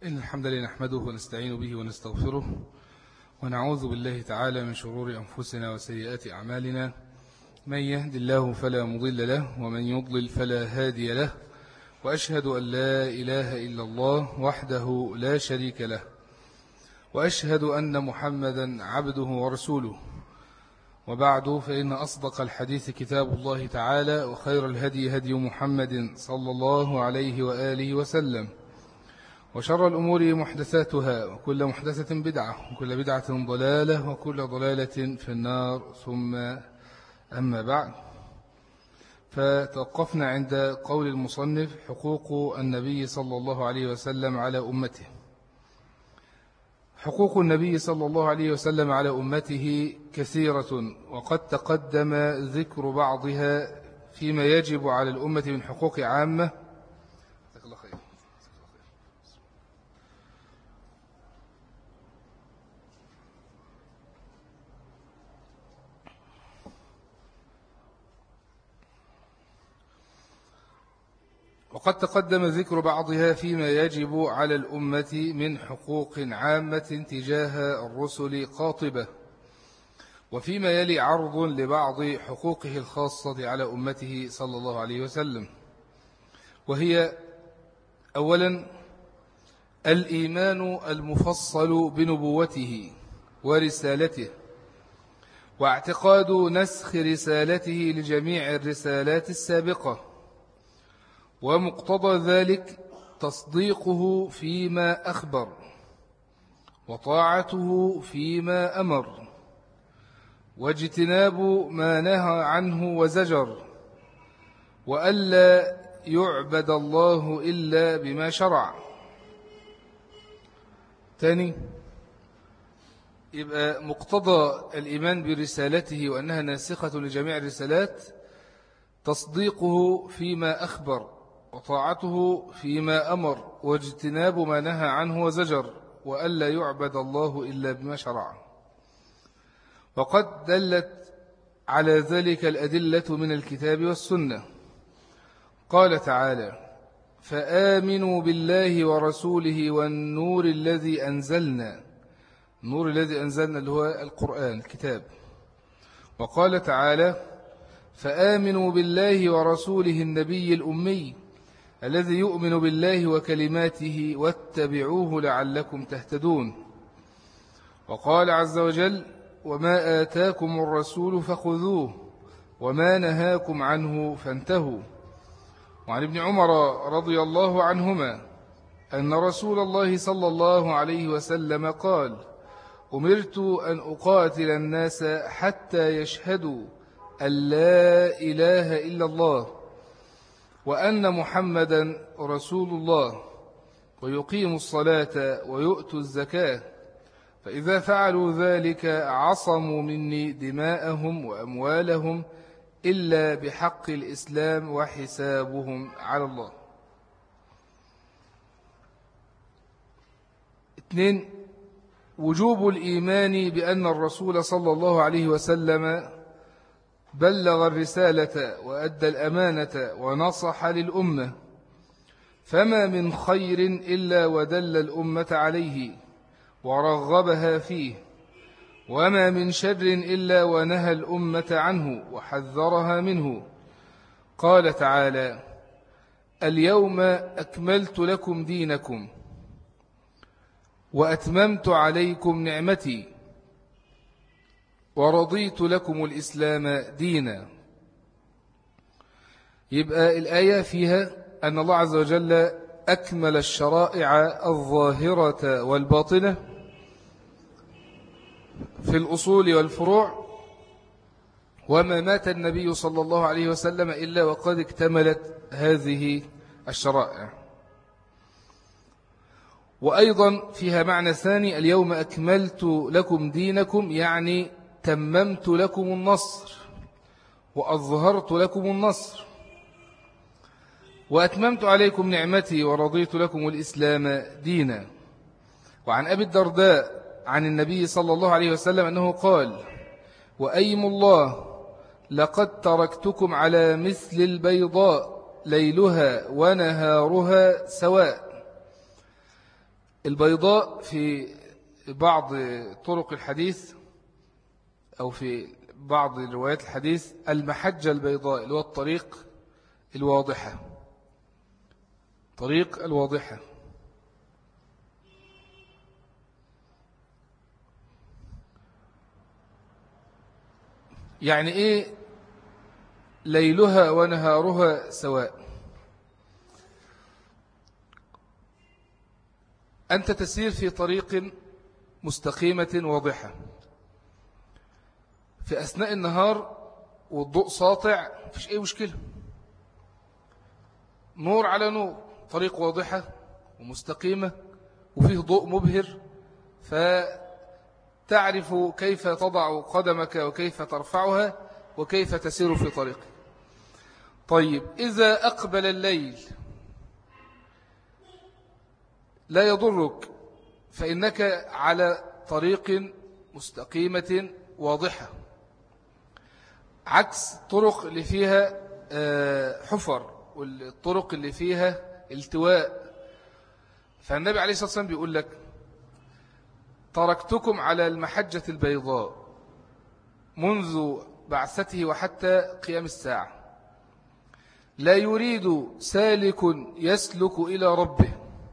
إن الحمد لله نحمده ونستعين به ونستغفره ونعوذ بالله تعالى من شرور أنفسنا وسيئات أعمالنا. من يهد الله فلا مضل له ومن يضلل فلا هادي له، وأشهد أن لا إله إلا الله وحده لا شريك له، وأشهد أن محمدا عبده ورسوله. وبعد، فإن أصدق الحديث كتاب الله تعالى، وخير الهدي هدي محمد صلى الله عليه وآله وسلم، وشر الأمور محدثاتها، وكل محدثة بدعة، وكل بدعة ضلالة، وكل ضلالة في النار. ثم أما بعد، فتوقفنا عند قول المصنف: حقوق النبي صلى الله عليه وسلم على أمته. حقوق النبي صلى الله عليه وسلم على أمته كثيرة، وقد تقدم ذكر بعضها فيما يجب على الأمة من حقوق عامة. وقد تقدم ذكر بعضها فيما يجب على الأمة من حقوق عامة تجاه الرسل قاطبة، وفيما يلي عرض لبعض حقوقه الخاصة على أمته صلى الله عليه وسلم. وهي: أولا، الإيمان المفصل بنبوته ورسالته، واعتقاد نسخ رسالته لجميع الرسالات السابقة، ومقتضى ذلك تصديقه فيما أخبر، وطاعته فيما أمر، واجتناب ما نهى عنه وزجر، وألا يعبد الله إلا بما شرع. ثاني، يبقى مقتضى الإيمان برسالته وأنها ناسخة لجميع الرسالات تصديقه فيما أخبر، وطاعته فيما أمر، واجتناب ما نهى عنه وزجر، وألا يعبد الله إلا بما شرع. وقد دلت على ذلك الأدلة من الكتاب والسنة. قال تعالى: فآمنوا بالله ورسوله والنور الذي أنزلنا. النور الذي أنزلنا اللي هو القرآن الكتاب. وقال تعالى: فآمنوا بالله ورسوله النبي الأمي الذي يؤمن بالله وكلماته واتبعوه لعلكم تهتدون. وقال عز وجل: وما آتاكم الرسول فخذوه وما نهاكم عنه فانتهوا. وعن ابن عمر رضي الله عنهما أن رسول الله صلى الله عليه وسلم قال: أمرت أن أقاتل الناس حتى يشهدوا أن لا إله إلا الله وأن محمدا رسول الله، ويقيموا الصلاة ويؤتوا الزكاة، فإذا فعلوا ذلك عصموا مني دماءهم وأموالهم إلا بحق الإسلام وحسابهم على الله. 2. وجوب الإيمان بأن الرسول صلى الله عليه وسلم بلغ الرسالة وأدى الأمانة ونصح للأمة، فما من خير إلا ودل الأمة عليه ورغبها فيه، وما من شر إلا ونهى الأمة عنه وحذرها منه. قال تعالى: اليوم أكملت لكم دينكم وأتممت عليكم نعمتي ورضيت لكم الإسلام دينا. يبقى الآية فيها أن الله عز وجل أكمل الشرائع الظاهرة والباطنة في الأصول والفروع، وما مات النبي صلى الله عليه وسلم إلا وقد اكتملت هذه الشرائع. وأيضا فيها معنى ثاني: اليوم أكملت لكم دينكم، يعني تممت لكم النصر وأظهرت لكم النصر، وأتممت عليكم نعمتي ورضيت لكم الإسلام دينا. وعن أبي الدرداء عن النبي صلى الله عليه وسلم أنه قال: وأيم الله لقد تركتكم على مثل البيضاء ليلها ونهارها سواء، البيضاء في بعض طرق الحديث أو في بعض روايات الحديث المحجة البيضاء اللي هو الطريق الواضحة، طريق الواضحة. يعني إيه ليلها ونهارها سواء؟ أنت تسير في طريق مستقيمة واضحة، في أثناء النهار والضوء ساطع مفيش أي مشكلة، نور على نور، طريق واضحة ومستقيمة وفيه ضوء مبهر، فتعرف كيف تضع قدمك وكيف ترفعها وكيف تسير في طريقك. طيب إذا أقبل الليل لا يضرك، فإنك على طريق مستقيمة واضحة، عكس طرق اللي فيها حفر والطرق اللي فيها التواء. فالنبي عليه الصلاة والسلام بيقول لك تركتكم على المحجة البيضاء منذ بعثته وحتى قيام الساعة، لا يريد سالك يسلك إلى ربه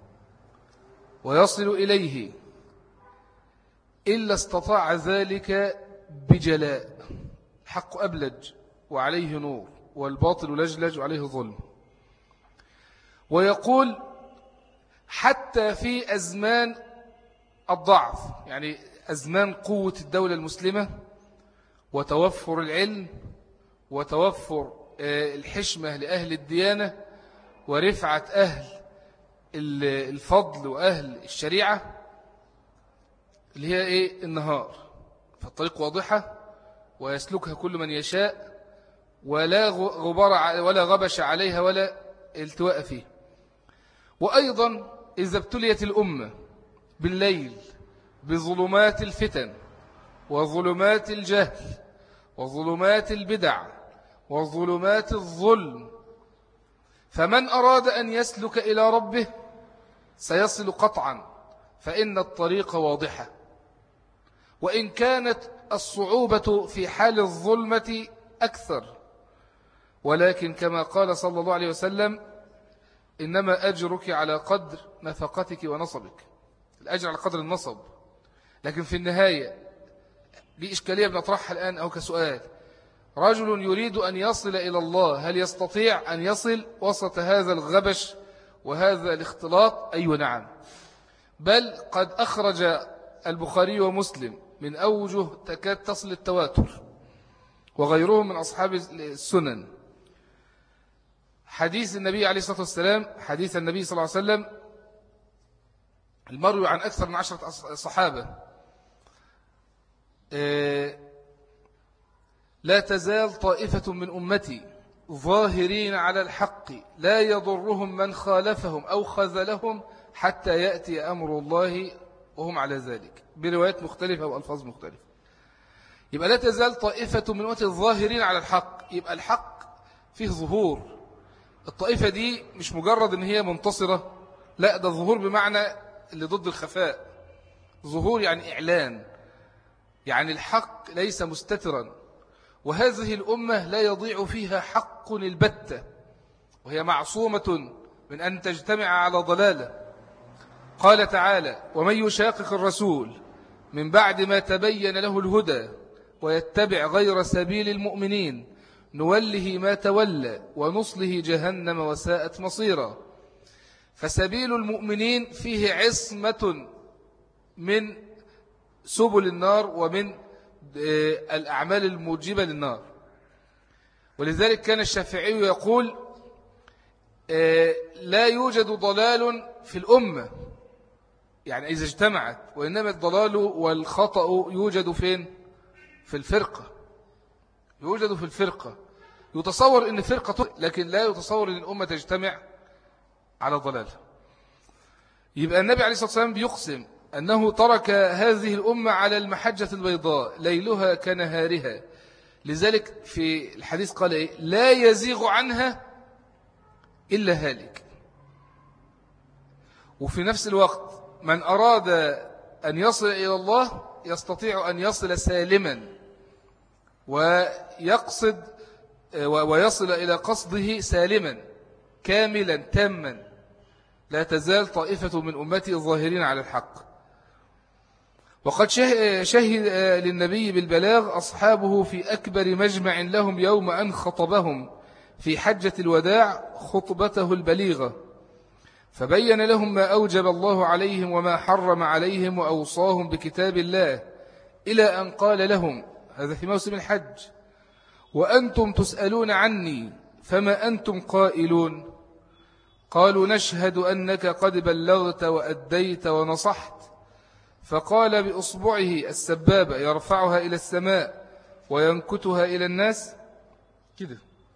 ويصل إليه إلا استطاع ذلك بجلاء. الحق أبلج وعليه نور، والباطل لجلج وعليه ظلم. ويقول حتى في أزمان الضعف، يعني أزمان قوة الدولة المسلمة وتوفر العلم وتوفر الحشمة لأهل الديانة ورفعة أهل الفضل وأهل الشريعة، اللي هي إيه؟ النهار، فالطريق واضحة ويسلكها كل من يشاء، ولا غبار ولا غبش عليها ولا التواء فيه. وأيضا إذا ابتليت الأمة بالليل بظلمات الفتن وظلمات الجهل وظلمات البدع وظلمات الظلم، فمن أراد أن يسلك إلى ربه سيصل قطعا، فإن الطريق واضحة، وإن كانت الصعوبة في حال الظلمة أكثر، ولكن كما قال صلى الله عليه وسلم إنما أجرك على قدر نفقتك ونصبك، الأجر على قدر النصب. لكن في النهاية دي إشكالية بنطرحها الآن أو كسؤال، رجل يريد أن يصل إلى الله هل يستطيع أن يصل وسط هذا الغبش وهذا الاختلاط؟ أيوة نعم، بل قد أخرج البخاري ومسلم من أوجه تكاد تصل التواتر وغيرهم من أصحاب السنن حديث النبي عليه الصلاة والسلام، حديث النبي صلى الله عليه وسلم المروي عن أكثر من 10 صحابة، لا تزال طائفة من أمتي ظاهرين على الحق لا يضرهم من خالفهم أو خذلهم حتى يأتي أمر الله وهم على ذلك، بروايات مختلفة وألفاظ مختلفة. يبقى لا تزال طائفة من أمتي الظاهرين على الحق، يبقى الحق فيه ظهور. الطائفة دي مش مجرد ان هي منتصرة، لا، ده ظهور بمعنى اللي ضد الخفاء، ظهور يعني إعلان، يعني الحق ليس مستترا، وهذه الأمة لا يضيع فيها حق البتة، وهي معصومة من أن تجتمع على ضلالة. قال تعالى ومن يشاقق الرسول من بعد ما تبين له الهدى ويتبع غير سبيل المؤمنين نوله ما تولى ونصله جهنم وساءت مصيرا. فسبيل المؤمنين فيه عصمة من سبل النار ومن الأعمال الموجبة للنار. ولذلك كان الشافعي يقول لا يوجد ضلال في الأمة، يعني إذا اجتمعت، وإنما الضلال والخطأ يوجد فين؟ في الفرقة، يوجد في الفرقة. يتصور أن فرقة، لكن لا يتصور أن الأمة تجتمع على ضلال. يبقى النبي عليه الصلاة والسلام بيقسم أنه ترك هذه الأمة على المحجة البيضاء ليلها كنهارها. لذلك في الحديث قال إيه؟ لا يزيغ عنها إلا هالك. وفي نفس الوقت من أراد أن يصل إلى الله يستطيع أن يصل سالما ويصل إلى قصده سالما كاملا تاما. لا تزال طائفة من أمتي الظاهرين على الحق. وقد شهد للنبي بالبلاغ أصحابه في أكبر مجمع لهم يوم أن خطبهم في حجة الوداع خطبته البليغة، فبين لهم ما أوجب الله عليهم وما حرم عليهم وأوصاهم بكتاب الله، إلى أن قال لهم، هذا في موسم الحج: وأنتم تسألون عني فما أنتم قائلون؟ قالوا: نشهد أنك قد بلغت وأديت ونصحت. فقال بإصبعه السبابة يرفعها إلى السماء وينكتها إلى الناس كده: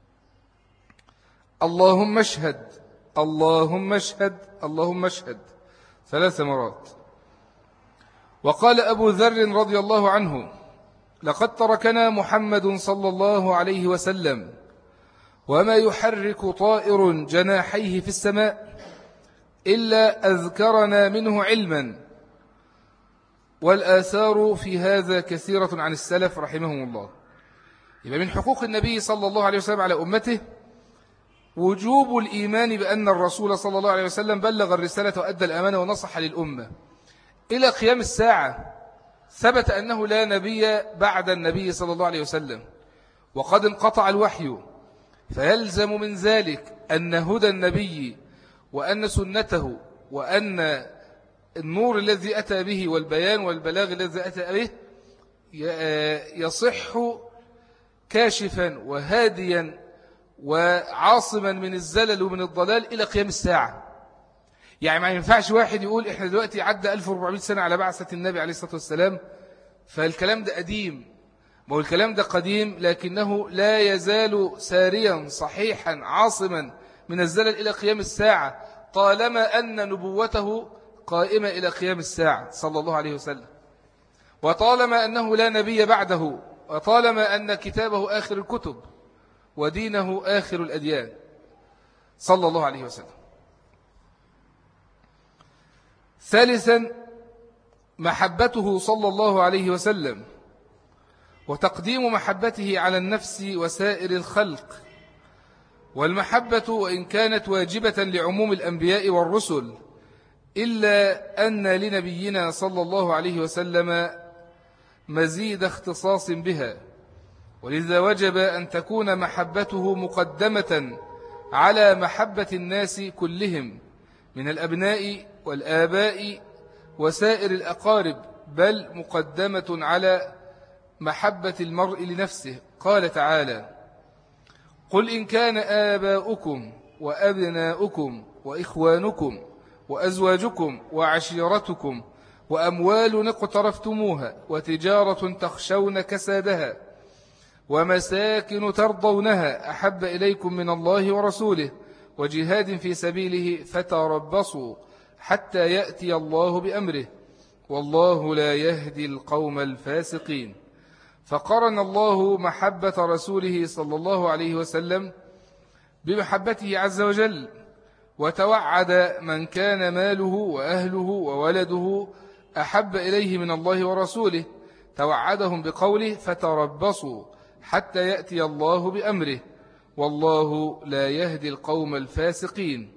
اللهم اشهد، اللهم اشهد، اللهم اشهد، 3 مرات. وقال أبو ذر رضي الله عنه: لقد تركنا محمد صلى الله عليه وسلم وما يحرك طائر جناحيه في السماء إلا أذكرنا منه علما. والآثار في هذا كثيرة عن السلف رحمهم الله. يبقى من حقوق النبي صلى الله عليه وسلم على أمته وجوب الإيمان بأن الرسول صلى الله عليه وسلم بلغ الرسالة وأدى الأمانة ونصح للأمة إلى قيام الساعة. ثبت أنه لا نبي بعد النبي صلى الله عليه وسلم، وقد انقطع الوحي، فيلزم من ذلك أن هدى النبي وأن سنته وأن النور الذي أتى به والبيان والبلاغ الذي أتى به يصح كاشفا وهاديا وعاصما من الزلل ومن الضلال إلى قيام الساعة. يعني ما ينفعش واحد يقول إحنا دلوقتي عدى 1400 سنة على بعثة النبي عليه الصلاة والسلام فالكلام ده قديم. ما هو الكلام ده قديم لكنه لا يزال ساريا صحيحا عاصما من الزلل إلى قيام الساعة، طالما أن نبوته قائمة إلى قيام الساعة صلى الله عليه وسلم، وطالما أنه لا نبي بعده، وطالما أن كتابه آخر الكتب ودينه آخر الأديان صلى الله عليه وسلم. ثالثا محبته صلى الله عليه وسلم وتقديم محبته على النفس وسائر الخلق. والمحبة وإن كانت واجبة لعموم الأنبياء والرسل إلا أن لنبينا صلى الله عليه وسلم مزيد اختصاص بها، ولذا وجب أن تكون محبته مقدمة على محبة الناس كلهم من الأبناء والآباء وسائر الأقارب، بل مقدمة على محبة المرء لنفسه. قال تعالى: قل إن كان آباؤكم وأبناؤكم وإخوانكم وأزواجكم وعشيرتكم وأموال اقترفتموها وتجارة تخشون كسادها ومساكن ترضونها أحب إليكم من الله ورسوله وجهاد في سبيله فتربصوا حتى يأتي الله بأمره والله لا يهدي القوم الفاسقين. فقرن الله محبة رسوله صلى الله عليه وسلم بمحبته عز وجل، وتوعد من كان ماله وأهله وولده أحب إليه من الله ورسوله، توعدهم بقوله فتربصوا حتى يأتي الله بأمره والله لا يهدي القوم الفاسقين.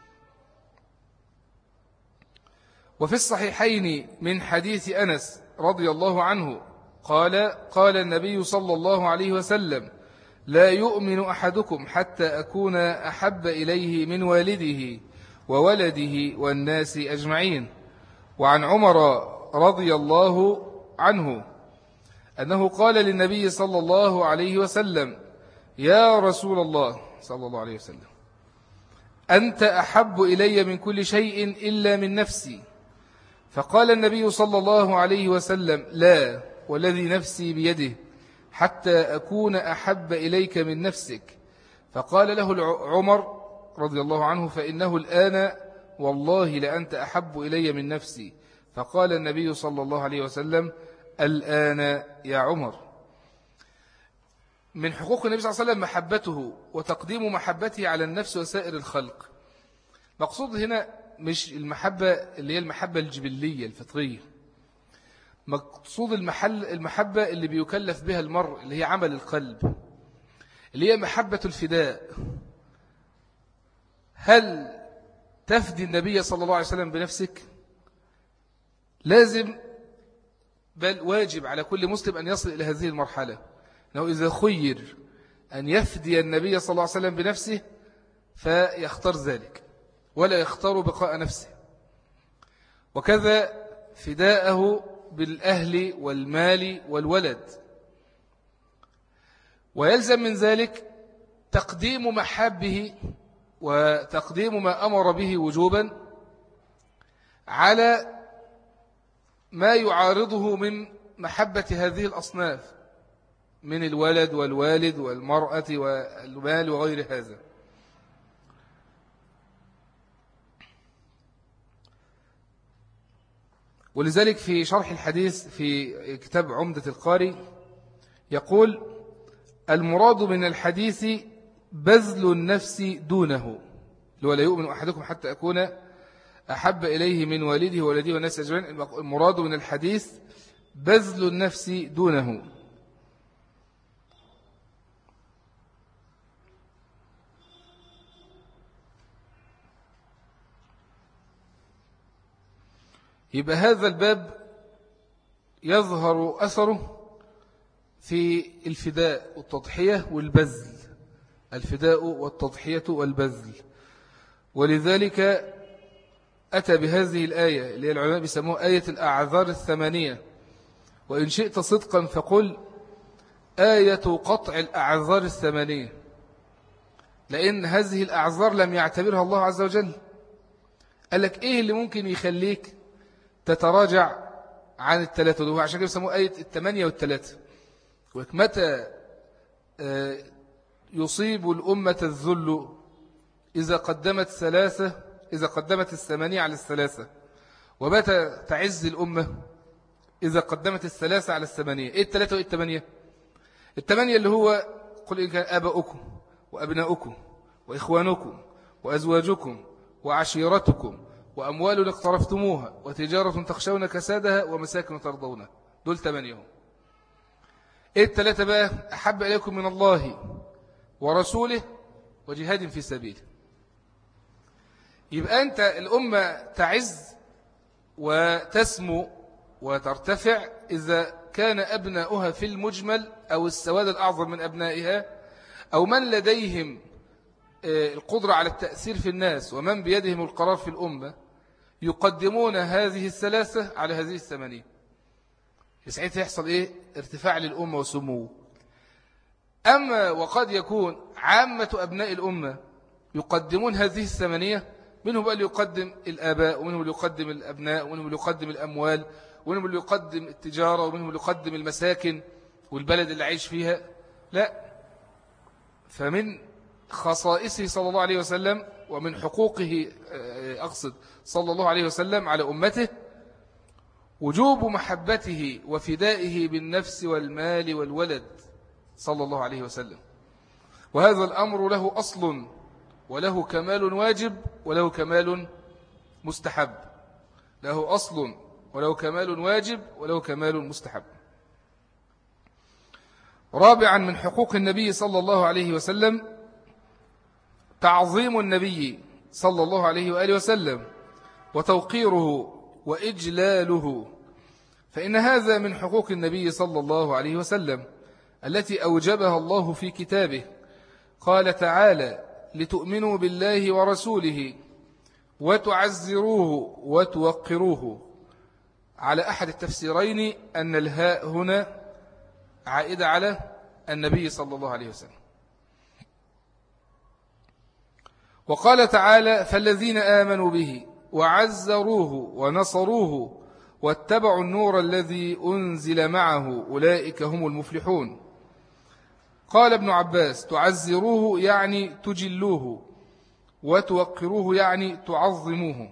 وفي الصحيحين من حديث أنس رضي الله عنه قال النبي صلى الله عليه وسلم: لا يؤمن أحدكم حتى أكون أحب إليه من والده وولده والناس أجمعين. وعن عمر رضي الله عنه أنه قال للنبي صلى الله عليه وسلم: يا رسول الله صلى الله عليه وسلم، أنت أحب إلي من كل شيء إلا من نفسي. فقال النبي صلى الله عليه وسلم: لا والذي نفسي بيده حتى أكون أحب إليك من نفسك. فقال له عمر رضي الله عنه: فإنه الآن والله لأنت أحب إلي من نفسي. فقال النبي صلى الله عليه وسلم: الآن يا عمر. من حقوق النبي صلى الله عليه وسلم محبته وتقديم محبته على النفس وسائر الخلق. مقصود هنا مش المحبة اللي هي المحبة الجبلية الفطرية. مقصود المحبة اللي بيكلف بها المرء، اللي هي عمل القلب، اللي هي محبة الفداء. هل تفدي النبي صلى الله عليه وسلم بنفسك؟ لازم بل واجب على كل مسلم أن يصل إلى هذه المرحلة، أنه إذا خير أن يفدي النبي صلى الله عليه وسلم بنفسه فيختار ذلك ولا يختار بقاء نفسه، وكذا فداءه بالأهل والمال والولد. ويلزم من ذلك تقديم محبه وتقديم ما أمر به وجوبا على ما يعارضه من محبة هذه الأصناف من الولد والوالد والمرأة والمال وغير هذا. ولذلك في شرح الحديث في كتاب عمدة القاري يقول: المراد من الحديث بذل النفس دونه، ولا يؤمن أحدكم حتى أكون أحب إليه من والده وولده والناس أجمعين. المراد من الحديث بذل النفس دونه. يبقى هذا الباب يظهر أثره في الفداء والتضحية والبذل، الفداء والتضحية والبذل. ولذلك أتى بهذه الآية اللي العلماء بيسموها آية الأعذار الثمانية، وإن شئت صدقا فقل آية قطع الأعذار الثمانية، لأن هذه الأعذار لم يعتبرها الله عز وجل. قال لك إيه اللي ممكن يخليك تتراجع عن الثلاثة دول؟ عشان كده بيسموها آية الثمانية والثلاثة. ومتى يصيب الأمة الذل؟ إذا قدمت الثمانية على الثلاثة. ومتى تعز الأمة؟ إذا قدمت الثلاثة على الثمانية. إيه الثلاثة وإيه الثمانية؟ الثمانية اللي هو قل إن كان آباؤكم وأبناؤكم وإخوانكم وأزواجكم وعشيرتكم وأموال اقترفتموها وتجارة تخشون كسادها ومساكن ترضونها. دول 8. إيه الثلاثة بقى؟ أحب إليكم من الله ورسوله وجهاد في سبيله. يبقى أنت الأمة تعز وتسمو وترتفع إذا كان أبناؤها في المجمل أو السواد الأعظم من أبنائها أو من لديهم القدرة على التأثير في الناس ومن بيدهم القرار في الأمة يقدمون هذه الثلاثة على هذه الثمانية. ساعتها يحصل إيه؟ ارتفاع للأمة وسمو. أما وقد يكون عامة أبناء الأمة يقدمون هذه الثمانية، منهم بقى اللي يقدم الآباء، ومنهم اللي يقدم الأبناء، ومنهم اللي يقدم الأموال، ومنهم اللي يقدم التجارة، ومنهم اللي يقدم المساكن والبلد اللي عايش فيها. لا، فمن خصائصه صلى الله عليه وسلم ومن حقوقه صلى الله عليه وسلم على أمته وجوب محبته وفدائه بالنفس والمال والولد صلى الله عليه وسلم. وهذا الأمر له أصل وله كمال واجب وله كمال مستحب. له أصل وله كمال واجب وله كمال مستحب. رابعا من حقوق النبي صلى الله عليه وسلم تعظيم النبي صلى الله عليه وآله وسلم وتوقيره وإجلاله، فإن هذا من حقوق النبي صلى الله عليه وسلم التي أوجبها الله في كتابه. قال تعالى: لتؤمنوا بالله ورسوله وتعزروه وتوقروه. على أحد التفسيرين أن الهاء هنا عائدة على النبي صلى الله عليه وسلم. وقال تعالى: فالذين آمنوا به وعزروه ونصروه واتبعوا النور الذي أنزل معه أولئك هم المفلحون. قال ابن عباس: تعزروه يعني تجلوه، وتوقروه يعني تعظموه.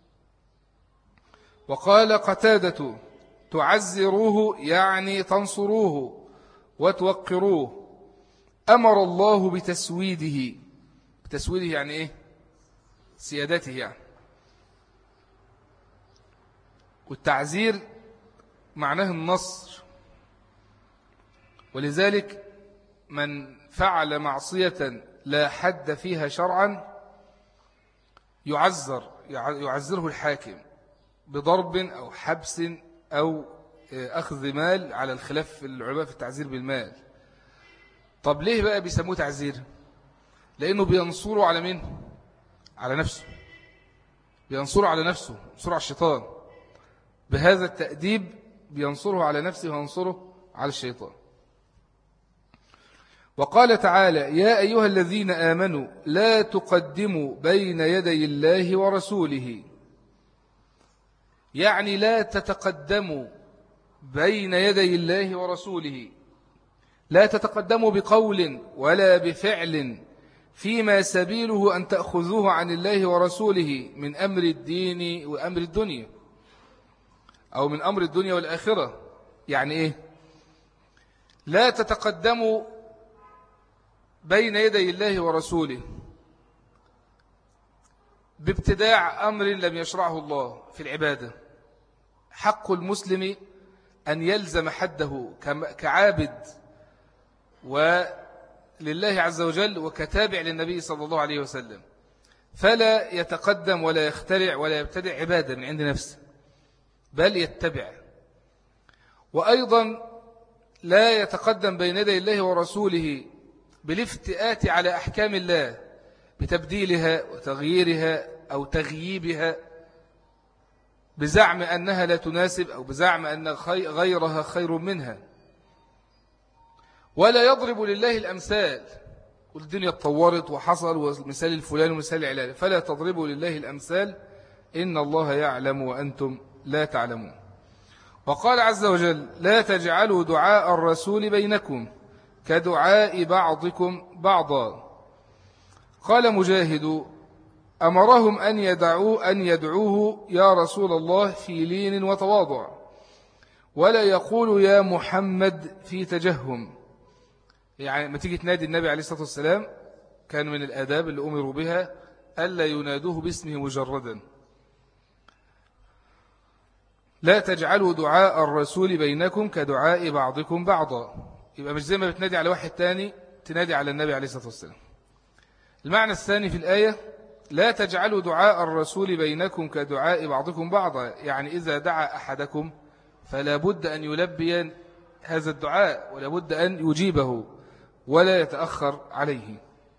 وقال قتادة: تعزروه يعني تنصروه وتوقروه. أمر الله بتسويده. بتسويده يعني إيه؟ سيادته يعني. والتعزير معناه النصر، ولذلك من فعل معصية لا حد فيها شرعا يعزره الحاكم بضرب أو حبس أو أخذ مال، على الخلاف العلماء في التعزير بالمال. طب ليه بقى بيسموه تعزير؟ لأنه بينصره على مين؟ على نفسه، بينصره على نفسه، ينصره على الشيطان. بهذا التأديب بينصره على نفسه وينصره على الشيطان. وقال تعالى: يا أيها الذين آمنوا لا تقدموا بين يدي الله ورسوله، يعني لا تتقدموا بين يدي الله ورسوله، لا تتقدموا بقول ولا بفعل فيما سبيله أن تأخذوه عن الله ورسوله من أمر الدين وأمر الدنيا، أو من أمر الدنيا والآخرة. يعني إيه؟ لا تتقدموا بين يدي الله ورسوله بابتداع أمر لم يشرعه الله في العبادة. حق المسلم أن يلزم حده كعابد ولله عز وجل وكتابع للنبي صلى الله عليه وسلم، فلا يتقدم ولا يخترع ولا يبتدع عبادة من عند نفسه، بل يتبع. وأيضا لا يتقدم بين يدي الله ورسوله بالافتئات على أحكام الله بتبديلها وتغييرها أو تغييبها بزعم أنها لا تناسب أو بزعم أن غيرها خير منها. ولا يضرب لله الأمثال، والدنيا اتطورت وحصل ومثال الفلان ومثال العلان، فلا تضربوا لله الأمثال إن الله يعلم وأنتم لا تعلمون. وقال عز وجل: لا تجعلوا دعاء الرسول بينكم كدعاء بعضكم بعضا. قال مجاهد: أمرهم أن يدعوه يا رسول الله في لين وتواضع، ولا يقول يا محمد في تجهم. يعني ما تيجي تنادي النبي عليه الصلاة والسلام، كان من الآداب اللي أمروا بها ألا ينادوه باسمه مجردا. لا تجعلوا دعاء الرسول بينكم كدعاء بعضكم بعضا، يبقى مش زي ما بتنادي على واحد تاني تنادي على النبي عليه الصلاة والسلام. المعنى الثاني في الآية: لا تجعلوا دعاء الرسول بينكم كدعاء بعضكم بعضا، يعني إذا دعا أحدكم فلا بد أن يلبي هذا الدعاء ولا بد أن يجيبه ولا يتأخر عليه.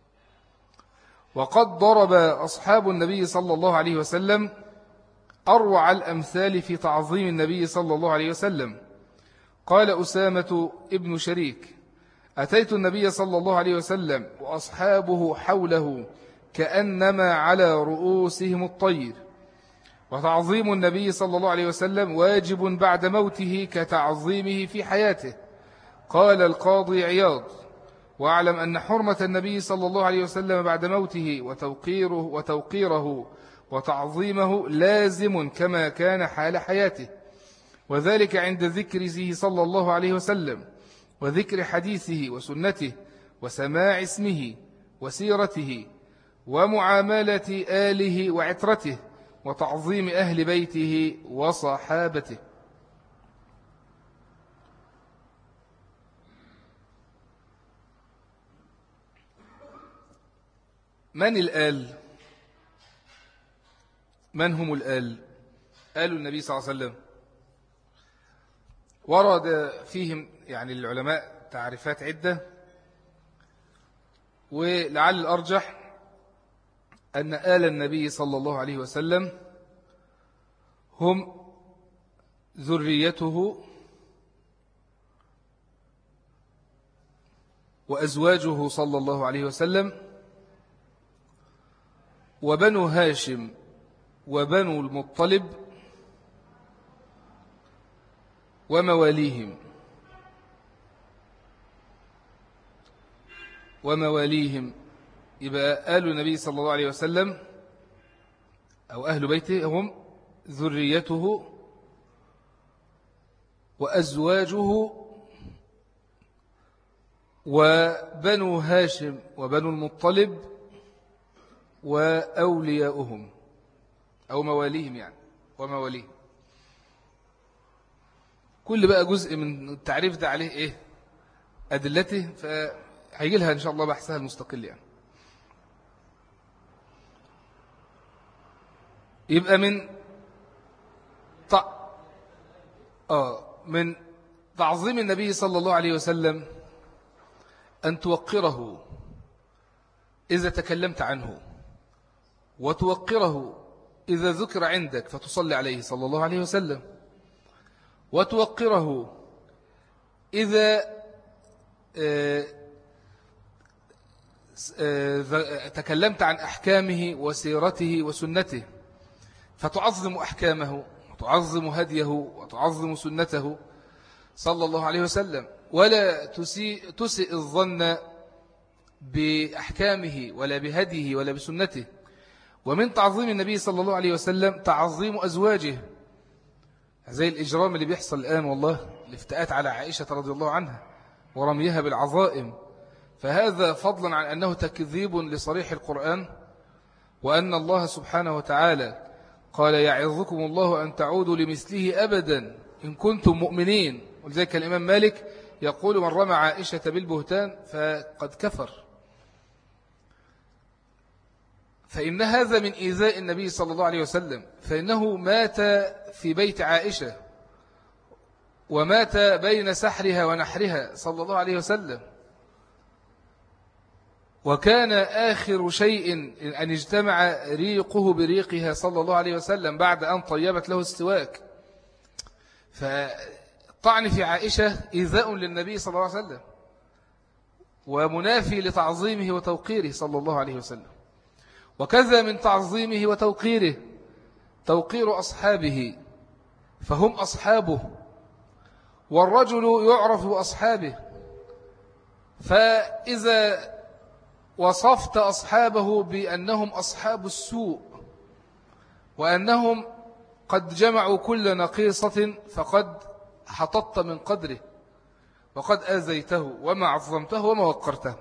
وقد ضرب أصحاب النبي صلى الله عليه وسلم أروع الأمثال في تعظيم النبي صلى الله عليه وسلم. قال أسامة ابن شريك: أتيت النبي صلى الله عليه وسلم وأصحابه حوله كأنما على رؤوسهم الطير. وتعظيم النبي صلى الله عليه وسلم واجب بعد موته كتعظيمه في حياته. قال القاضي عياض: واعلم أن حرمة النبي صلى الله عليه وسلم بعد موته وتوقيره وتعظيمه لازم كما كان حال حياته، وذلك عند ذكره صلى الله عليه وسلم وذكر حديثه وسنته وسماع اسمه وسيرته ومعاملة آله وعترته وتعظيم أهل بيته وصحابته. من الآل؟ من هم الآل؟ آل النبي صلى الله عليه وسلم ورد فيهم يعني العلماء تعريفات عدة، ولعل الأرجح أن آل النبي صلى الله عليه وسلم هم ذريته وأزواجه صلى الله عليه وسلم وبنو هاشم وبنو المطلب ومواليهم. يبقى آل النبي صلى الله عليه وسلم أو أهل بيته هم ذريته وأزواجه وبنو هاشم وبنو المطلب وأولياؤهم أو مواليهم يعني ومواليهم. كل بقى جزء من التعريف ده عليه إيه أدلته، فهيجي لها إن شاء الله بحثها المستقل يعني. يبقى من تعظيم النبي صلى الله عليه وسلم أن توقره إذا تكلمت عنه، وتوقره إذا ذكر عندك فتصلي عليه صلى الله عليه وسلم، وتوقره إذا تكلمت عن أحكامه وسيرته وسنته فتعظم أحكامه وتعظم هديه وتعظم سنته صلى الله عليه وسلم، ولا تسئ الظن بأحكامه ولا بهديه ولا بسنته. ومن تعظيم النبي صلى الله عليه وسلم تعظيم أزواجه، زي الإجرام اللي بيحصل الآن والله، الافتئات على عائشة رضي الله عنها ورميها بالعظائم، فهذا فضلا عن أنه تكذيب لصريح القرآن، وأن الله سبحانه وتعالى قال يعظكم الله أن تعودوا لمثله أبدا إن كنتم مؤمنين. ولذلك الإمام مالك يقول من رمى عائشة بالبهتان فقد كفر، فإن هذا من إيذاء النبي صلى الله عليه وسلم، فإنه مات في بيت عائشة ومات بين سحرها ونحرها صلى الله عليه وسلم، وكان آخر شيء أن اجتمع ريقه بريقها صلى الله عليه وسلم بعد أن طيبت له السواك. فطعن في عائشة إيذاء للنبي صلى الله عليه وسلم ومنافي لتعظيمه وتوقيره صلى الله عليه وسلم. وكذا من تعظيمه وتوقيره توقير أصحابه، فهم أصحابه، والرجل يعرف بأصحابه، فإذا وصفت أصحابه بأنهم أصحاب السوء وأنهم قد جمعوا كل نقيصة فقد حططت من قدره وقد آذيته وما عظمته وما وقرته.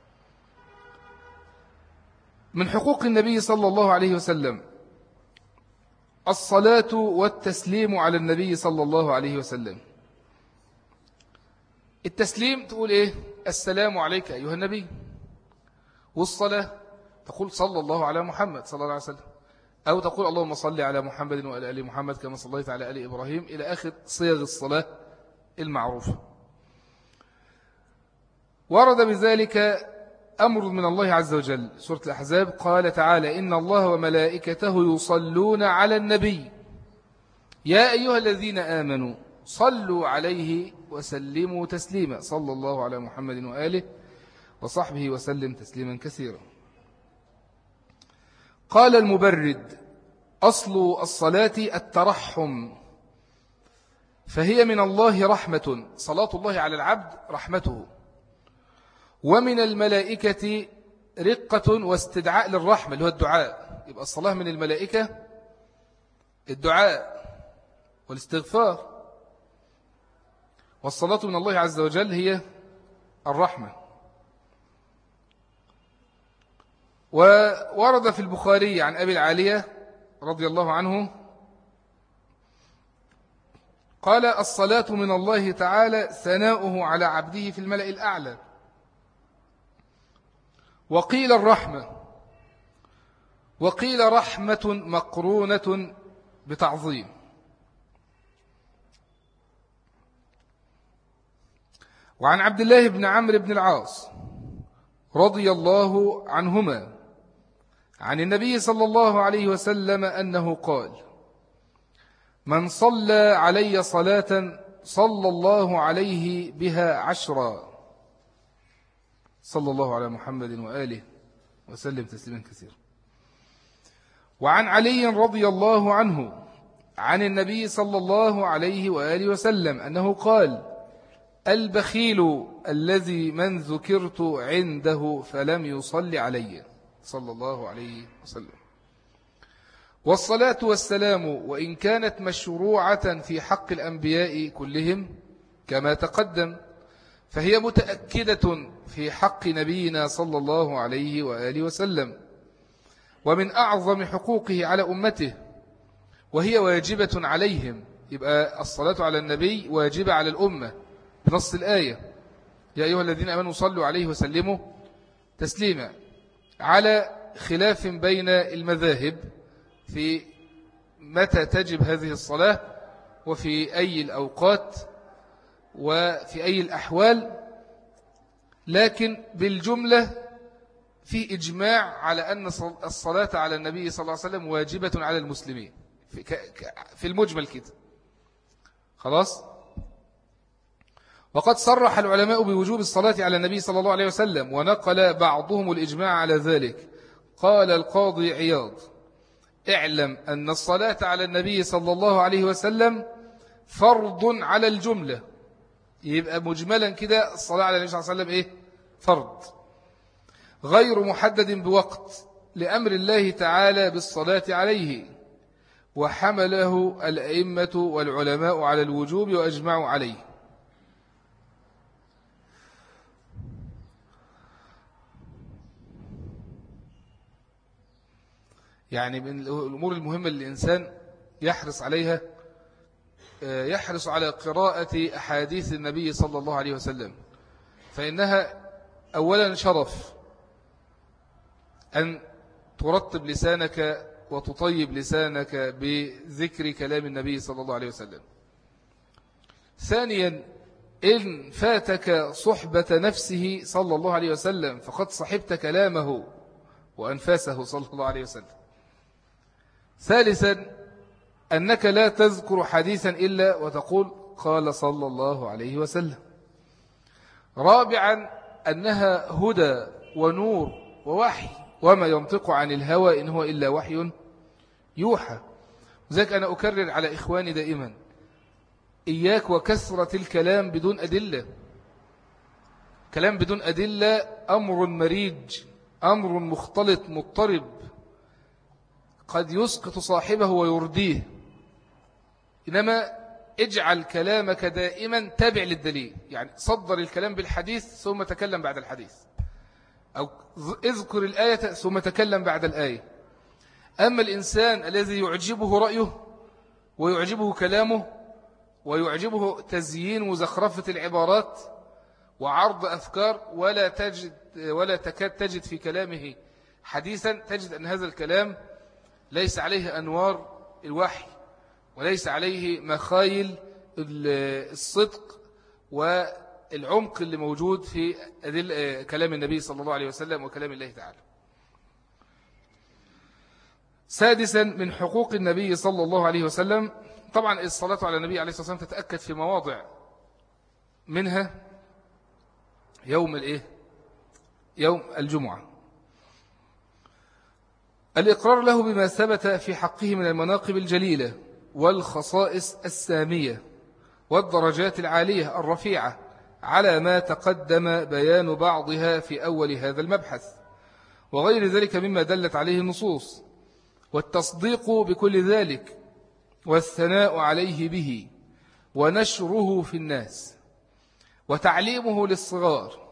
من حقوق النبي صلى الله عليه وسلم الصلاة والتسليم على النبي صلى الله عليه وسلم. التسليم تقول إيه؟ السلام عليك أيها النبي. والصلاة تقول صلى الله على محمد صلى الله عليه وسلم، أو تقول اللهم صل على محمد وعلى آل محمد كما صليت على آل إبراهيم، إلى آخر صيغ الصلاة المعروفة. ورد بذلك أمر من الله عز وجل، سورة الأحزاب قال تعالى إن الله وملائكته يصلون على النبي يا أيها الذين آمنوا صلوا عليه وسلموا تسليما، صلى الله على محمد وآله وصحبه وسلم تسليما كثيرا. قال المبرد أصل الصلاة الترحم، فهي من الله رحمة، صلاة الله على العبد رحمته، ومن الملائكة رقة واستدعاء للرحمة اللي هو الدعاء. يبقى الصلاة من الملائكة الدعاء والاستغفار، والصلاة من الله عز وجل هي الرحمة. وورد في البخاري عن أبي العالية رضي الله عنه قال الصلاة من الله تعالى ثناؤه على عبده في الملأ الأعلى. وقيل الرحمة، وقيل رحمة مقرونة بتعظيم. وعن عبد الله بن عمرو بن العاص رضي الله عنهما عن النبي صلى الله عليه وسلم أنه قال من صلى علي صلاة صلى الله عليه بها 10. صلى الله على محمد وآله وسلم تسليما كثيرا. وعن علي رضي الله عنه عن النبي صلى الله عليه وآله وسلم أنه قال البخيل الذي من ذكرت عنده فلم يصلي علي صلى الله عليه وسلم. والصلاة والسلام وإن كانت مشروعة في حق الأنبياء كلهم كما تقدم، فهي متأكدة في حق نبينا صلى الله عليه وآله وسلم، ومن أعظم حقوقه على أمته، وهي واجبة عليهم، يبقى الصلاة على النبي واجبة على الأمة بنص الآية: يا أيها الذين آمنوا صلوا عليه وسلموا تسليما، على خلاف بين المذاهب في متى تجب هذه الصلاة وفي أي الأوقات وفي أي الأحوال، لكن بالجملة في إجماع على أن الصلاة على النبي صلى الله عليه وسلم واجبة على المسلمين في المجمل كده. خلاص. وقد صرح العلماء بوجوب الصلاة على النبي صلى الله عليه وسلم، ونقل بعضهم الإجماع على ذلك. قال القاضي عياض: اعلم أن الصلاة على النبي صلى الله عليه وسلم فرض على الجملة. يبقى مجملا كده الصلاة على النبي صلى الله عليه وسلم إيه؟ فرض غير محدد بوقت، لأمر الله تعالى بالصلاة عليه، وحمله الأئمة والعلماء على الوجوب وأجمعوا عليه. يعني من الأمور المهمة اللي الإنسان يحرص عليها، يحرص على قراءة أحاديث النبي صلى الله عليه وسلم، فإنها أولا شرف أن ترتب لسانك وتطيب لسانك بذكر كلام النبي صلى الله عليه وسلم. ثانيا، إن فاتك صحبة نفسه صلى الله عليه وسلم فقد صحبت كلامه وأنفاسه صلى الله عليه وسلم. ثالثا، أنك لا تذكر حديثا إلا وتقول قال صلى الله عليه وسلم. رابعا، أنها هدى ونور ووحي، وما ينطق عن الهوى إن هو إلا وحي يوحى. وذلك أنا أكرر على إخواني دائما: إياك وكثرة الكلام بدون أدلة. كلام بدون أدلة أمر مريج، أمر مختلط مضطرب، قد يسقط صاحبه ويرديه. إنما اجعل كلامك دائما تابع للدليل، يعني صدر الكلام بالحديث ثم تكلم بعد الحديث، أو اذكر الآية ثم تكلم بعد الآية. أما الإنسان الذي يعجبه رأيه ويعجبه كلامه ويعجبه تزيين وزخرفة العبارات وعرض أفكار، ولا تكاد تجد في كلامه حديثا، تجد أن هذا الكلام ليس عليه أنوار الوحي، وليس عليه مخايل الصدق والعمق اللي موجود في كلام النبي صلى الله عليه وسلم وكلام الله تعالى. سادسا، من حقوق النبي صلى الله عليه وسلم، طبعا الصلاة على النبي عليه الصلاة والسلام تتأكد في مواضع، منها يوم الجمعة، الإقرار له بما ثبت في حقه من المناقب الجليلة والخصائص السامية والدرجات العالية الرفيعة، على ما تقدم بيان بعضها في أول هذا المبحث، وغير ذلك مما دلت عليه النصوص، والتصديق بكل ذلك، والثناء عليه به، ونشره في الناس، وتعليمه للصغار،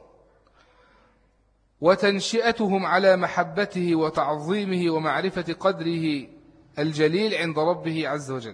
وتنشئتهم على محبته وتعظيمه ومعرفة قدره الجليل عند ربه عز وجل،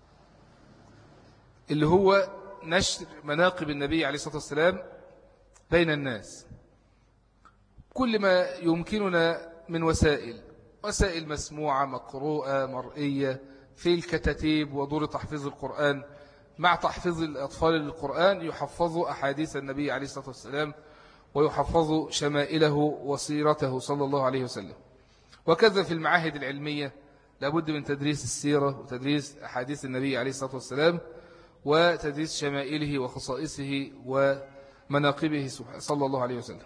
اللي هو نشر مناقب النبي عليه الصلاة والسلام بين الناس. كل ما يمكننا من وسائل مسموعة مقروءة مرئية، في الكتاتيب ودور تحفيظ القرآن، مع تحفيظ الأطفال للقرآن يحفظوا أحاديث النبي عليه الصلاة والسلام ويحفظوا شمائله وسيرته صلى الله عليه وسلم. وكذا في المعاهد العلمية لابد من تدريس السيرة وتدريس أحاديث النبي عليه الصلاة والسلام وتدريس شمائله وخصائصه ومناقبه صلى الله عليه وسلم.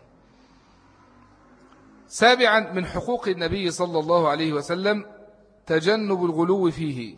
سابعا، من حقوق النبي صلى الله عليه وسلم تجنب الغلو فيه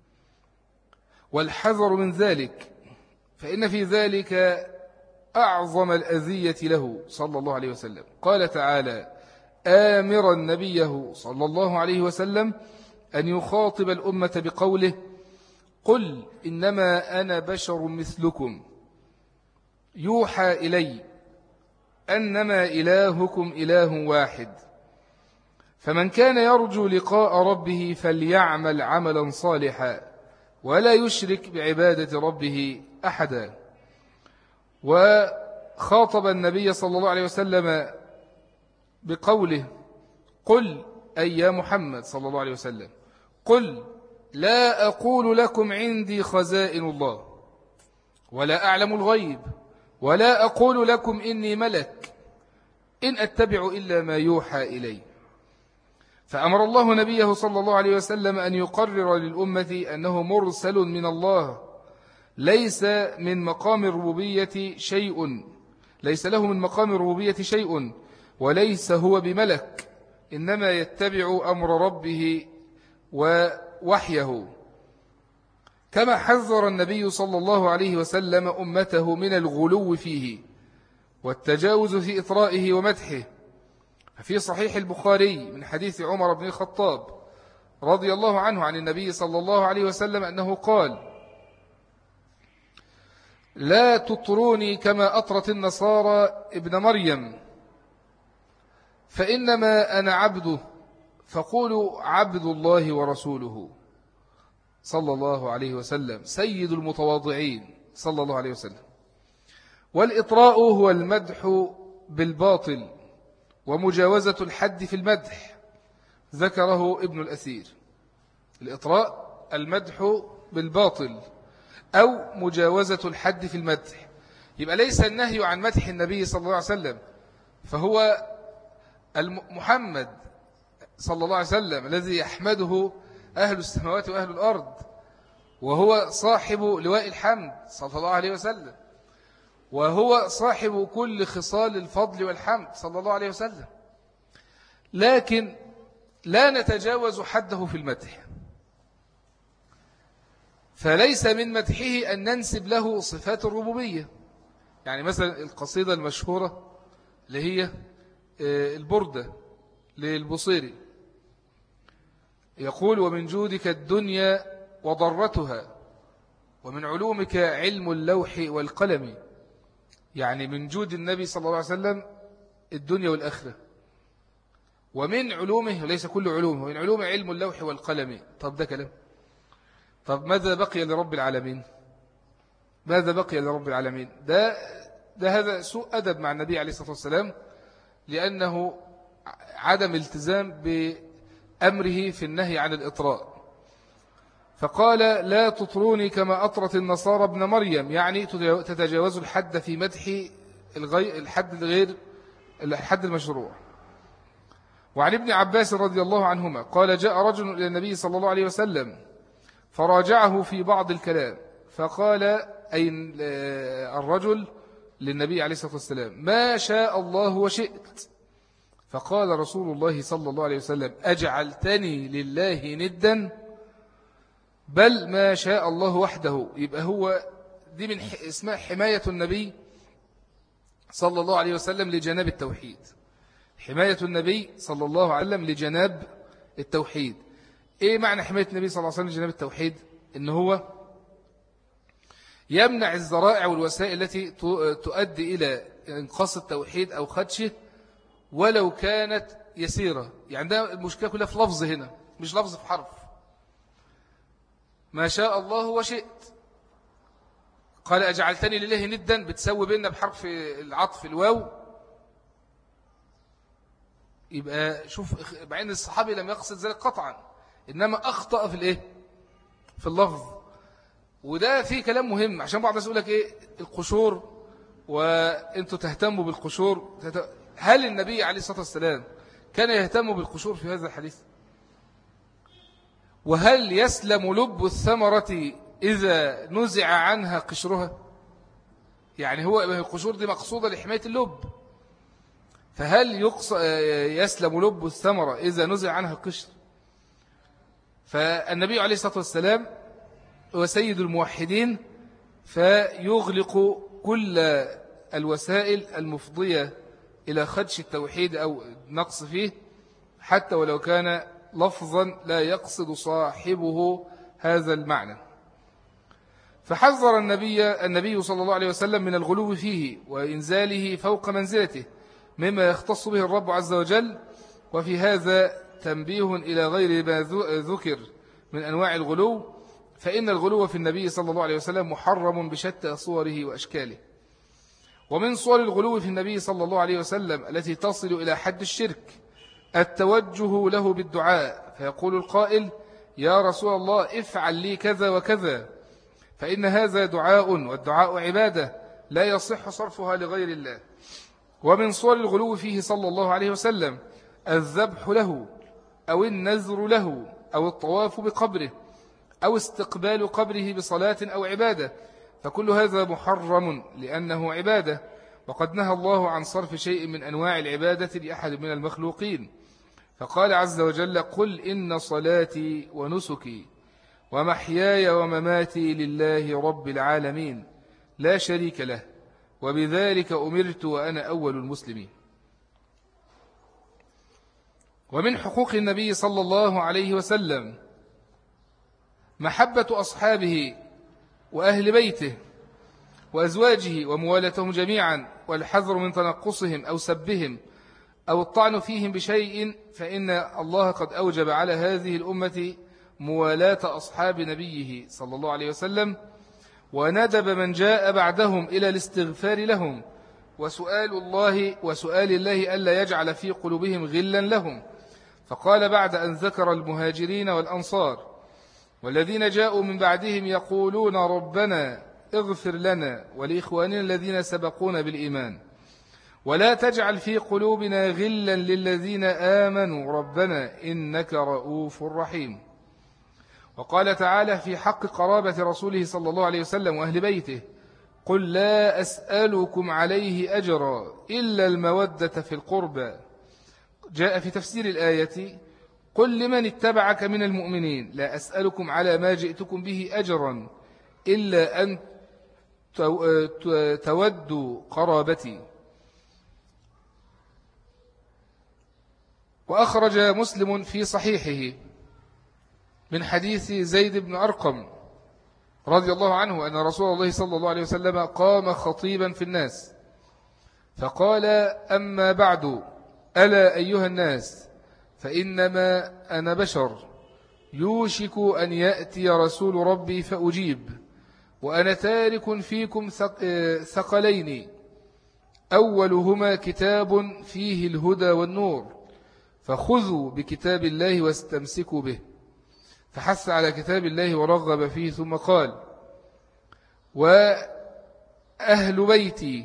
والحذر من ذلك، فإن في ذلك أعظم الأذية له صلى الله عليه وسلم. قال تعالى آمرا نبيه صلى الله عليه وسلم أن يخاطب الأمة بقوله قل إنما أنا بشر مثلكم يوحى إلي أنما إلهكم إله واحد فمن كان يرجو لقاء ربه فليعمل عملا صالحا ولا يشرك بعبادة ربه أحدا. وخاطب النبي صلى الله عليه وسلم بقوله قل أي يا محمد صلى الله عليه وسلم قل لا أقول لكم عندي خزائن الله ولا أعلم الغيب ولا أقول لكم إني ملك إن أتبع إلا ما يوحى إلي. فأمر الله نبيه صلى الله عليه وسلم أن يقرر للأمة أنه مرسل من الله ليس من مقام الربوبية شيء، ليس له من مقام الربوبية شيء، وليس هو بملك، إنما يتبع أمر ربه ووحيه. كما حذر النبي صلى الله عليه وسلم أمته من الغلو فيه والتجاوز في إطرائه ومدحه. في صحيح البخاري من حديث عمر بن الخطاب رضي الله عنه عن النبي صلى الله عليه وسلم أنه قال لا تطروني كما أطرت النصارى ابن مريم فإنما أنا عبده فقولوا عبد الله ورسوله صلى الله عليه وسلم سيد المتواضعين صلى الله عليه وسلم. والإطراء هو المدح بالباطل ومجاوزة الحد في المدح، ذكره ابن الأثير. الإطراء المدح بالباطل أو مجاوزة الحد في المدح. يبقى ليس النهي عن مدح النبي صلى الله عليه وسلم، فهو محمد صلى الله عليه وسلم الذي يحمده أهل السماوات وأهل الأرض، وهو صاحب لواء الحمد صلى الله عليه وسلم، وهو صاحب كل خصال الفضل والحمد صلى الله عليه وسلم. لكن لا نتجاوز حده في المدح، فليس من مدحه أن ننسب له صفات الربوبية. يعني مثلا القصيدة المشهورة اللي هي البردة للبصيري يقول ومن جودك الدنيا وضرتها ومن علومك علم اللوح والقلم. يعني من جود النبي صلى الله عليه وسلم الدنيا والآخرة، ومن علومه وليس كل علومه، ومن علومه علم اللوح والقلم. طب ده كلام. طب ماذا بقي لرب العالمين؟ ماذا بقي لرب العالمين؟ ده هذا سوء أدب مع النبي عليه الصلاة والسلام، لأنه عدم التزام بأمره في النهي عن الإطراء. فقال لا تطروني كما أطرت النصارى ابن مريم، يعني تتجاوز الحد في مدح الحد المشروع. وعن ابن عباس رضي الله عنهما قال جاء رجل إلى النبي صلى الله عليه وسلم فراجعه في بعض الكلام، فقال أي الرجل للنبي عليه الصلاة والسلام ما شاء الله وشئت. فقال رسول الله صلى الله عليه وسلم أجعلتني لله ندا بل ما شاء الله وحده. يبقى هو دي من اسمها حماية النبي صلى الله عليه وسلم لجناب التوحيد، حماية النبي صلى الله عليه وسلم لجناب التوحيد. ايه معنى حماية النبي صلى الله عليه وسلم لجناب التوحيد؟ ان هو يمنع الذرائع والوسائل التي تؤدي إلى انقاص التوحيد أو خدشه ولو كانت يسيرة. يعني ده المشكلة كلها في لفظ هنا، مش لفظ في حرف. ما شاء الله وشئت. قال أجعلتني لله ندا بتسوي بيننا بحرف العطف الواو. يبقى شوف بعين الصحابي لم يقصد ذلك قطعا، إنما أخطأ في الإيه؟ في اللفظ. وده فيه كلام مهم، عشان بعض الناس يقول لك ايه القشور وانتوا تهتموا بالقشور. هل النبي عليه الصلاة والسلام كان يهتم بالقشور في هذا الحديث؟ وهل يسلم لب الثمرة إذا نزع عنها قشرها؟ يعني هو القشور دي مقصودة لحماية اللب، فهل يسلم لب الثمرة إذا نزع عنها القشر؟ فالنبي عليه الصلاة والسلام هو سيد الموحدين، فيغلق كل الوسائل المفضية إلى خدش التوحيد أو نقص فيه، حتى ولو كان لفظا لا يقصد صاحبه هذا المعنى. فحذر النبي صلى الله عليه وسلم من الغلو فيه وإنزاله فوق منزلته مما يختص به الرب عز وجل. وفي هذا تنبيه إلى غير ما ذكر من أنواع الغلو، فإن الغلو في النبي صلى الله عليه وسلم محرم بشتى صوره وأشكاله. ومن صور الغلو في النبي صلى الله عليه وسلم التي تصل إلى حد الشرك التوجه له بالدعاء، فيقول القائل: يا رسول الله افعل لي كذا وكذا، فإن هذا دعاء، والدعاء عبادة لا يصح صرفها لغير الله. ومن صور الغلو فيه صلى الله عليه وسلم الذبح له، أو النذر له، أو الطواف بقبره، أو استقبال قبره بصلاة أو عبادة، فكل هذا محرم لأنه عبادة، وقد نهى الله عن صرف شيء من أنواع العبادة لأحد من المخلوقين، فقال عز وجل: قل إن صلاتي ونسكي ومحياي ومماتي لله رب العالمين لا شريك له وبذلك أمرت وأنا أول المسلمين. ومن حقوق النبي صلى الله عليه وسلم محبة أصحابه وأهل بيته وأزواجه وموالتهم جميعا، والحذر من تنقصهم أو سبهم أو الطعن فيهم بشيء، فإن الله قد أوجب على هذه الأمة موالاة أصحاب نبيه صلى الله عليه وسلم، وندب من جاء بعدهم إلى الاستغفار لهم وسؤال الله ألا يجعل في قلوبهم غلا لهم. فقال بعد أن ذكر المهاجرين والأنصار: والذين جاءوا من بعدهم يقولون ربنا اغفر لنا ولإخواننا الذين سبقونا بالإيمان ولا تجعل في قلوبنا غلا للذين آمنوا ربنا إنك رؤوف رحيم. وقال تعالى في حق قرابة رسوله صلى الله عليه وسلم وأهل بيته: قل لا أسألكم عليه أجرا إلا المودة في القربى. جاء في تفسير الآية: قل لمن اتبعك من المؤمنين لا أسألكم على ما جئتكم به أجرا إلا أن تودوا قرابتي. وأخرج مسلم في صحيحه من حديث زيد بن أرقم رضي الله عنه أن رسول الله صلى الله عليه وسلم قام خطيبا في الناس فقال: أما بعد، ألا أيها الناس، فإنما أنا بشر يوشك أن يأتي رسول ربي فأجيب، وأنا تارك فيكم ثقلين، أولهما كتاب فيه الهدى والنور، فخذوا بكتاب الله واستمسكوا به. فحث على كتاب الله ورغب فيه، ثم قال: وأهل بيتي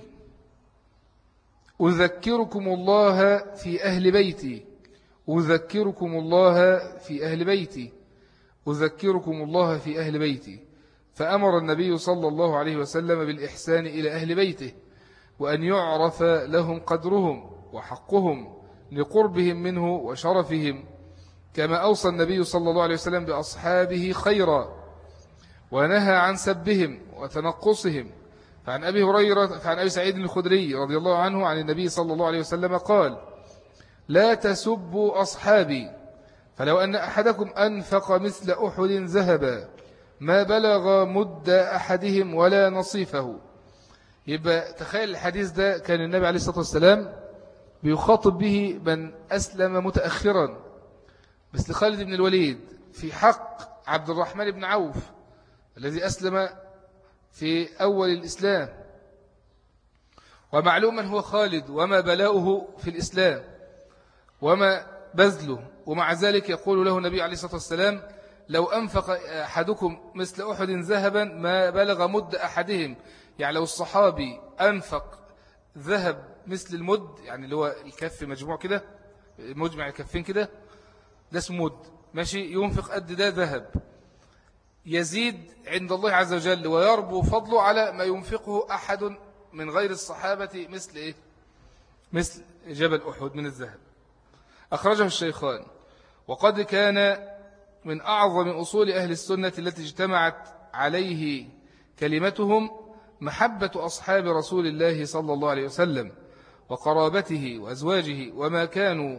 أذكركم الله في أهل بيتي، أذكركم الله في أهل بيتي، أذكركم الله في أهل بيتي. فأمر النبي صلى الله عليه وسلم بالإحسان إلى أهل بيته، وأن يعرف لهم قدرهم وحقهم لقربهم منه وشرفهم، كما أوصى النبي صلى الله عليه وسلم بأصحابه خيرا ونهى عن سبهم وتنقصهم. فعن أبي سعيد الخدري رضي الله عنه عن النبي صلى الله عليه وسلم قال: لا تسبوا أصحابي، فلو أن أحدكم أنفق مثل أحد ذهبا ما بلغ مد أحدهم ولا نصيفه. يبقى تخيل الحديث ده كان النبي عليه الصلاة والسلام بيخاطب به من أسلم متأخرا مثل خالد بن الوليد في حق عبد الرحمن بن عوف الذي أسلم في أول الإسلام، ومعلوما هو خالد وما بلاؤه في الإسلام وما بذله، ومع ذلك يقول له النبي عليه الصلاة والسلام: لو أنفق أحدكم مثل أحد ذهبا ما بلغ مد أحدهم. يعني لو الصحابي أنفق ذهب مثل المد، يعني اللي هو الكف مجموع كده، مجمع الكفين كده، ده اسمه مد، ماشي، ينفق قد ده ذهب، يزيد عند الله عز وجل ويربو فضله على ما ينفقه أحد من غير الصحابة مثل إيه؟ مثل جبل أحد من الذهب. أخرجه الشيخان. وقد كان من أعظم أصول أهل السنة التي اجتمعت عليه كلمتهم محبة أصحاب رسول الله صلى الله عليه وسلم وقرابته وأزواجه، وما كانوا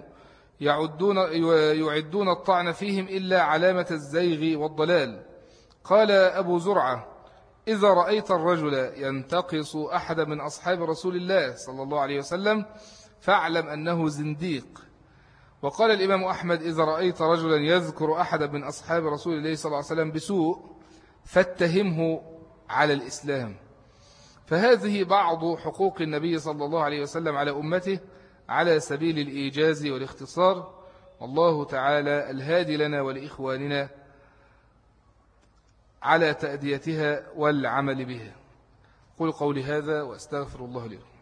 يعدون الطعن فيهم إلا علامة الزيغ والضلال. قال أبو زرعة: إذا رأيت الرجل ينتقص أحد من أصحاب رسول الله صلى الله عليه وسلم فاعلم أنه زنديق. وقال الإمام أحمد: إذا رأيت رجلا يذكر أحد من أصحاب رسول الله صلى الله عليه وسلم بسوء فاتهمه على الإسلام. فهذه بعض حقوق النبي صلى الله عليه وسلم على أمته على سبيل الإيجاز والاختصار، والله تعالى الهادي لنا ولإخواننا على تأديتها والعمل بها. قل قولي هذا وأستغفر الله لي.